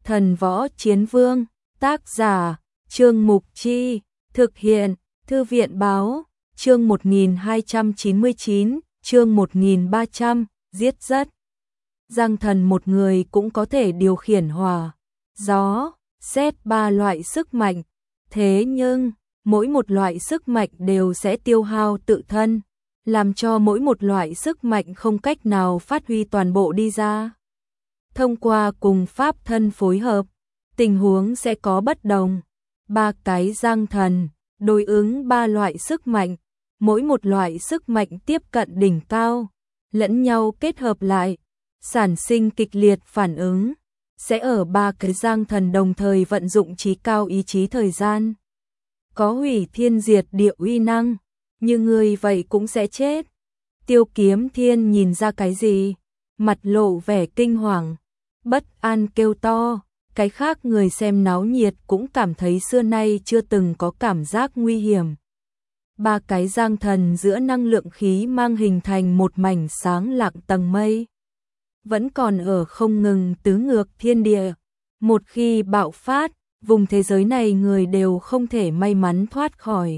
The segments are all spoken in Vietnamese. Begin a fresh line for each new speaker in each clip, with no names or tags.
Thần Võ Chiến Vương, tác giả, Trương Mục Chi, thực hiện, Thư viện Báo, chương 1299, chương 1300, giết rất. Giang Thần một người cũng có thể điều khiển hỏa, gió, sét ba loại sức mạnh, thế nhưng mỗi một loại sức mạnh đều sẽ tiêu hao tự thân, làm cho mỗi một loại sức mạnh không cách nào phát huy toàn bộ đi ra. Thông qua cùng pháp thân phối hợp, tình huống sẽ có bất đồng. Ba cái Giang Thần đối ứng ba loại sức mạnh, mỗi một loại sức mạnh tiếp cận đỉnh cao, lẫn nhau kết hợp lại, sản sinh kịch liệt phản ứng, sẽ ở ba cái Giang Thần đồng thời vận dụng trí cao ý chí thời gian. Có hủy thiên diệt địa uy năng, như người vậy cũng sẽ chết. Tiêu Kiếm Thiên nhìn ra cái gì? Mặt lộ vẻ kinh hoàng, bất an kêu to, cái khác người xem náo nhiệt cũng cảm thấy xưa nay chưa từng có cảm giác nguy hiểm. Ba cái Giang Thần giữa năng lượng khí mang hình thành một mảnh sáng lạng tầng mây, vẫn còn ở không ngừng tứ ngược thiên địa. Một khi bạo phát, vùng thế giới này người đều không thể may mắn thoát khỏi.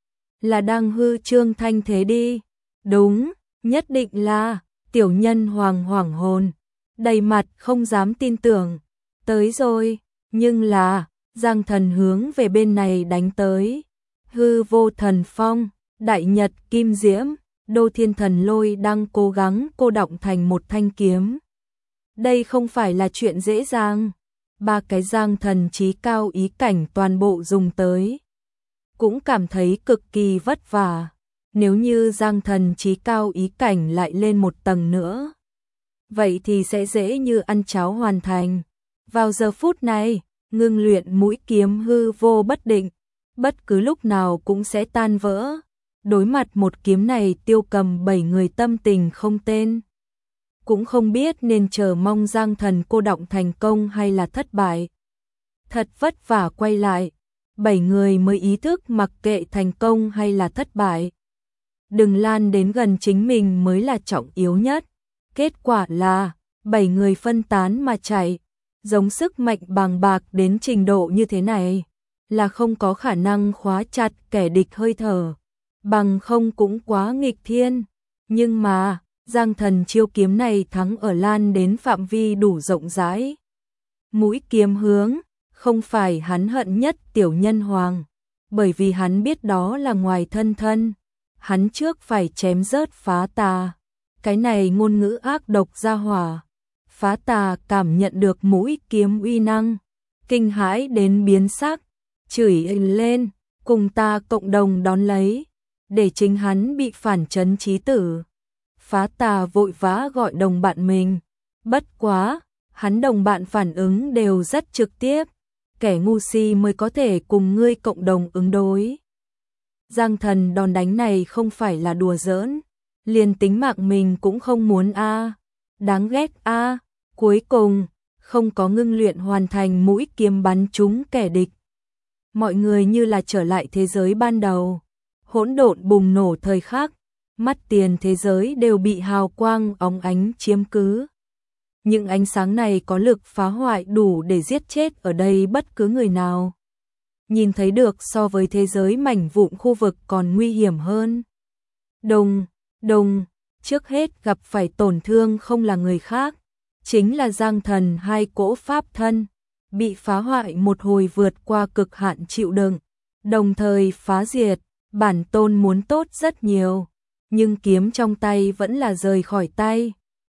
Là đang hư trương thanh thế đi. Đúng, nhất định là. Tiểu Nhân Hoàng hoảng hồn, đầy mặt không dám tin tưởng. Tới rồi, nhưng là Giang Thần hướng về bên này đánh tới. Hư Vô Thần Phong, Đại Nhật Kim Diễm, Đô Thiên Thần Lôi đang cố gắng cô đọng thành một thanh kiếm. Đây không phải là chuyện dễ dàng. Ba cái Giang Thần trí cao ý cảnh toàn bộ dùng tới, cũng cảm thấy cực kỳ vất vả. Nếu như Giang Thần trí cao ý cảnh lại lên một tầng nữa, vậy thì sẽ dễ như ăn cháo hoàn thành. Vào giờ phút này, ngưng luyện mũi kiếm hư vô bất định, bất cứ lúc nào cũng sẽ tan vỡ. Đối mặt một kiếm này, Tiêu Cầm 7 người tâm tình không tên, cũng không biết nên chờ mong Giang Thần cô đọng thành công hay là thất bại. Thật vất vả quay lại, 7 người mới ý thức mặc kệ thành công hay là thất bại, đừng lan đến gần chính mình mới là trọng yếu nhất. Kết quả là 7 người phân tán mà chạy, giống sức mạnh bàng bạc đến trình độ như thế này là không có khả năng khóa chặt kẻ địch hơi thở, bằng không cũng quá nghịch thiên. Nhưng mà Giang Thần chiêu kiếm này thắng ở lan đến phạm vi đủ rộng rãi. Mũi kiếm hướng không phải hắn hận nhất Tiểu Nhân Hoàng, bởi vì hắn biết đó là ngoài thân thân. Hắn trước phải chém rớt Phá Tà, cái này ngôn ngữ ác độc ra hỏa. Phá Tà cảm nhận được mũi kiếm uy năng, kinh hãi đến biến sắc, chửi lên, cùng ta cộng đồng đón lấy, để chính hắn bị phản chấn chí tử. Phá Tà vội vã gọi đồng bạn mình, bất quá, hắn đồng bạn phản ứng đều rất trực tiếp, kẻ ngu si mới có thể cùng ngươi cộng đồng ứng đối. Giang Thần đòn đánh này không phải là đùa giỡn, liền tính mạng mình cũng không muốn a, đáng ghét a. Cuối cùng, không có ngưng luyện hoàn thành mũi kiếm bắn trúng kẻ địch. Mọi người như là trở lại thế giới ban đầu, hỗn độn bùng nổ thời khắc, mắt tiền thế giới đều bị hào quang óng ánh chiếm cứ. Những ánh sáng này có lực phá hoại đủ để giết chết ở đây bất cứ người nào. Nhìn thấy được so với thế giới mảnh vụn khu vực còn nguy hiểm hơn. Đùng, đùng, trước hết gặp phải tổn thương không là người khác, chính là Giang Thần hai cỗ pháp thân, bị phá hoại một hồi vượt qua cực hạn chịu đựng, đồng thời phá diệt. Bản tôn muốn tốt rất nhiều, nhưng kiếm trong tay vẫn là rời khỏi tay.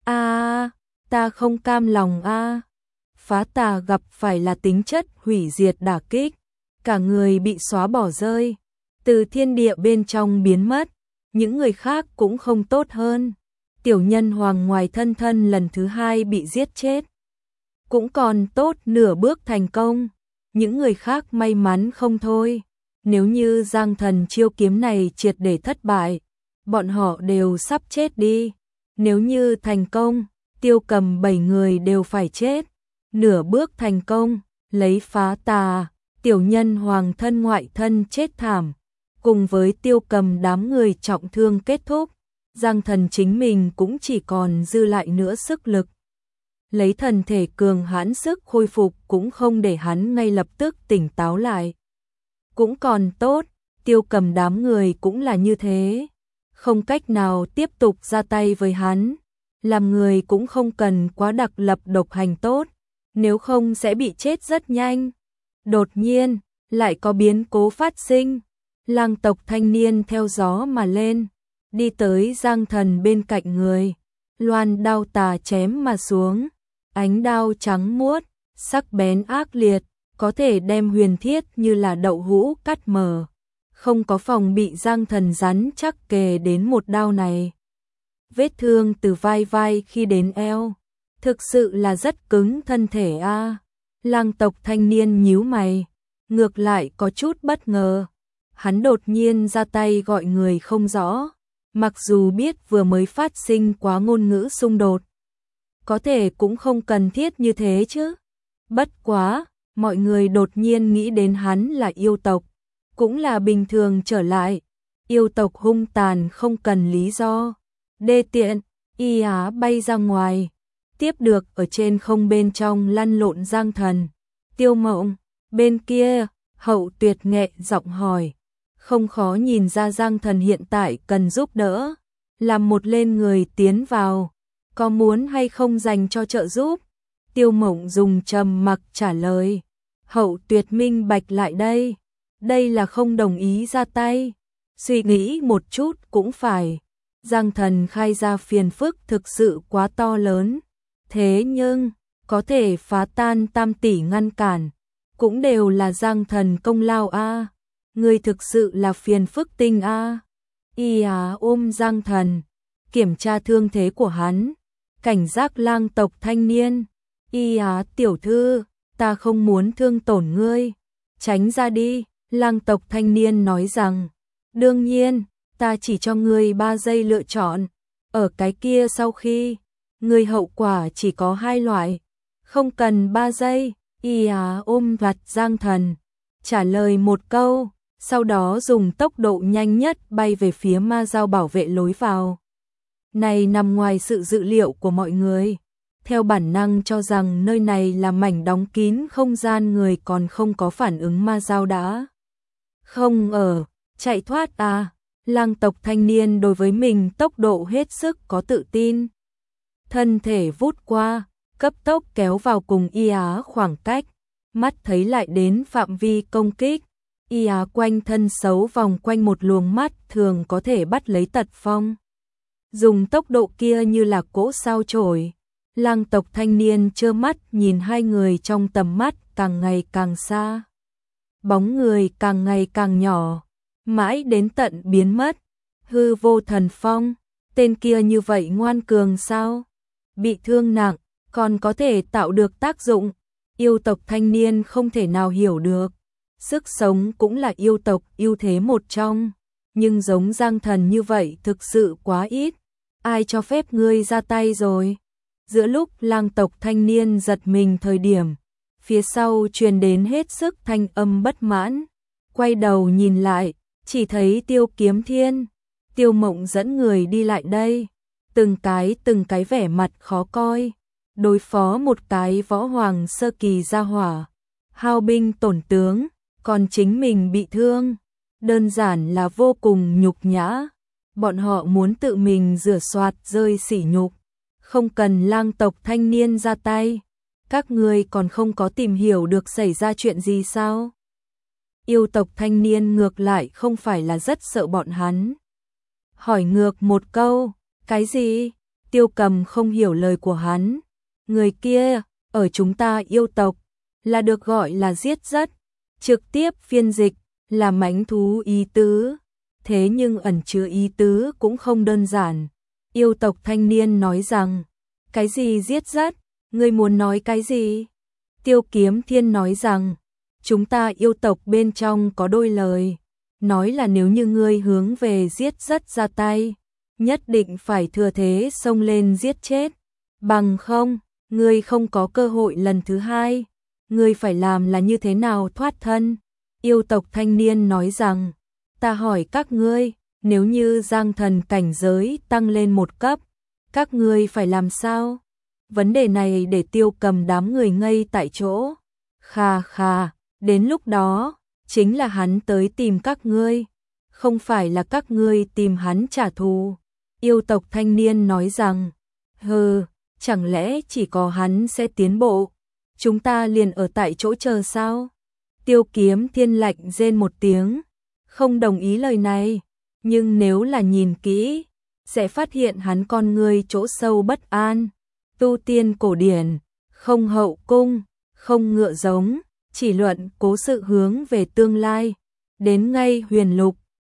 Ta không cam lòng a. Phá Tà gặp phải là tính chất hủy diệt đả kích, cả người bị xóa bỏ rơi, từ thiên địa bên trong biến mất. Những người khác cũng không tốt hơn. Tiểu Nhân Hoàng ngoài thân thân lần thứ 2 bị giết chết, cũng còn tốt nửa bước thành công. Những người khác may mắn không thôi. Nếu như Giang Thần chiêu kiếm này triệt để thất bại, bọn họ đều sắp chết đi. Nếu như thành công, Tiêu Cầm 7 người đều phải chết. Nửa bước thành công, lấy Phá Tà, Tiểu Nhân Hoàng thân ngoại thân chết thảm, cùng với Tiêu Cầm đám người trọng thương kết thúc. Giang Thần chính mình cũng chỉ còn dư lại nữa sức lực. lấy thần thể cường hãn sức khôi phục cũng không để hắn ngay lập tức tỉnh táo lại. Cũng còn tốt, Tiêu Cầm đám người cũng là như thế, không cách nào tiếp tục ra tay với hắn. Làm người cũng không cần quá đặc lập độc hành tốt, nếu không sẽ bị chết rất nhanh. Đột nhiên, lại có biến cố phát sinh. Lang tộc thanh niên theo gió mà lên, đi tới Giang Thần bên cạnh người, loan đao tà chém mà xuống. Ánh đao trắng muốt, sắc bén ác liệt, có thể đem huyền thiết như là đậu hũ cắt mở. Không có phòng bị Giang Thần rắn chắc kề đến một đao này. Vết thương từ vai khi đến eo, thực sự là rất cứng thân thể a. Lang tộc thanh niên nhíu mày, ngược lại có chút bất ngờ. Hắn đột nhiên ra tay gọi người không rõ, mặc dù biết vừa mới phát sinh quá ngôn ngữ xung đột. Có thể cũng không cần thiết như thế chứ. Bất quá, mọi người đột nhiên nghĩ đến hắn là yêu tộc, cũng là bình thường trở lại. Yêu tộc hung tàn không cần lý do. Đê tiện, y á bay ra ngoài, tiếp được ở trên không bên trong lăn lộn Giang Thần. Tiêu Mộng, bên kia, Hậu Tuyệt nghẹ giọng hỏi. Không khó nhìn ra Giang Thần hiện tại cần giúp đỡ, làm một lên người tiến vào, có muốn hay không dành cho trợ giúp? Tiêu Mộng dùng trầm mặc trả lời. Hậu Tuyệt minh bạch lại đây là không đồng ý ra tay. Suy nghĩ một chút cũng phải. Giang Thần khai ra phiền phức thực sự quá to lớn. Thế nhưng, có thể phá tan Tam tỷ ngăn cản, cũng đều là Giang Thần công lao a. Người thực sự là phiền phức tinh a. Y á ôm Giang Thần, kiểm tra thương thế của hắn, cảnh giác lang tộc thanh niên. Y á tiểu thư, ta không muốn thương tổn ngươi, tránh ra đi. Lang tộc thanh niên nói rằng, đương nhiên, ta chỉ cho ngươi 3 giây lựa chọn, ở cái kia sau khi, ngươi hậu quả chỉ có 2 loại, không cần 3 giây. Y á ôm vặt Giang Thần, trả lời một câu, sau đó dùng tốc độ nhanh nhất bay về phía ma giao bảo vệ lối vào. Này nằm ngoài sự dự liệu của mọi người, theo bản năng cho rằng nơi này là mảnh đóng kín không gian, người còn không có phản ứng ma giao đã không ở, chạy thoát à. Lang tộc thanh niên đối với mình tốc độ hết sức có tự tin. Thân thể vút qua, cấp tốc kéo vào cùng Y á khoảng cách, mắt thấy lại đến phạm vi công kích. Y á quanh thân xấu vòng quanh một luồng mắt thường có thể bắt lấy tật phong. Dùng tốc độ kia như là cỗ sao chổi. Lang tộc thanh niên trơ mắt nhìn hai người trong tầm mắt càng ngày càng xa. Bóng người càng ngày càng nhỏ, mãi đến tận biến mất. Hư vô thần phong, tên kia như vậy ngoan cường sao? Bị thương nặng, còn có thể tạo được tác dụng. Yêu tộc thanh niên không thể nào hiểu được. Sức sống cũng là yêu tộc ưu thế một trong, nhưng giống Giang Thần như vậy thực sự quá ít. Ai cho phép ngươi ra tay rồi? Giữa lúc lang tộc thanh niên giật mình thời điểm, phía sau truyền đến hết sức thanh âm bất mãn. Quay đầu nhìn lại, chỉ thấy Tiêu Kiếm Thiên, Tiêu Mộng dẫn người đi lại đây, từng cái vẻ mặt khó coi, đối phó một cái võ hoàng sơ kỳ gia hỏa, hao binh tổn tướng, còn chính mình bị thương, đơn giản là vô cùng nhục nhã. Bọn họ muốn tự mình rửa soạt rơi sỉ nhục, không cần lang tộc thanh niên ra tay. Các ngươi còn không có tìm hiểu được xảy ra chuyện gì sao? Yêu tộc thanh niên ngược lại không phải là rất sợ bọn hắn. Hỏi ngược một câu, cái gì? Tiêu Cầm không hiểu lời của hắn. Người kia, ở chúng ta yêu tộc, là được gọi là giết rất, trực tiếp phiên dịch, là mãnh thú ý tứ. Thế nhưng ẩn chứa ý tứ cũng không đơn giản. Yêu tộc thanh niên nói rằng, cái gì giết rất? Ngươi muốn nói cái gì? Tiêu Kiếm Thiên nói rằng, chúng ta yêu tộc bên trong có đôi lời, nói là nếu như ngươi hướng về giết rất ra tay, nhất định phải thừa thế xông lên giết chết, bằng không, ngươi không có cơ hội lần thứ hai. Ngươi phải làm là như thế nào thoát thân? Yêu tộc thanh niên nói rằng, ta hỏi các ngươi, nếu như Giang Thần cảnh giới tăng lên 1 cấp, các ngươi phải làm sao? Vấn đề này để Tiêu Cầm đám người ngây tại chỗ. Khà khà, đến lúc đó, chính là hắn tới tìm các ngươi, không phải là các ngươi tìm hắn trả thù. Yêu tộc thanh niên nói rằng, hừ, chẳng lẽ chỉ có hắn sẽ tiến bộ, chúng ta liền ở tại chỗ chờ sao? Tiêu Kiếm Thiên lạnh rên một tiếng, không đồng ý lời này, nhưng nếu là nhìn kỹ, sẽ phát hiện hắn con người chỗ sâu bất an. Tu tiên cổ điển, không hậu cung, không ngựa giống, chỉ luận cố sự hướng về tương lai. Đến ngay huyền lục,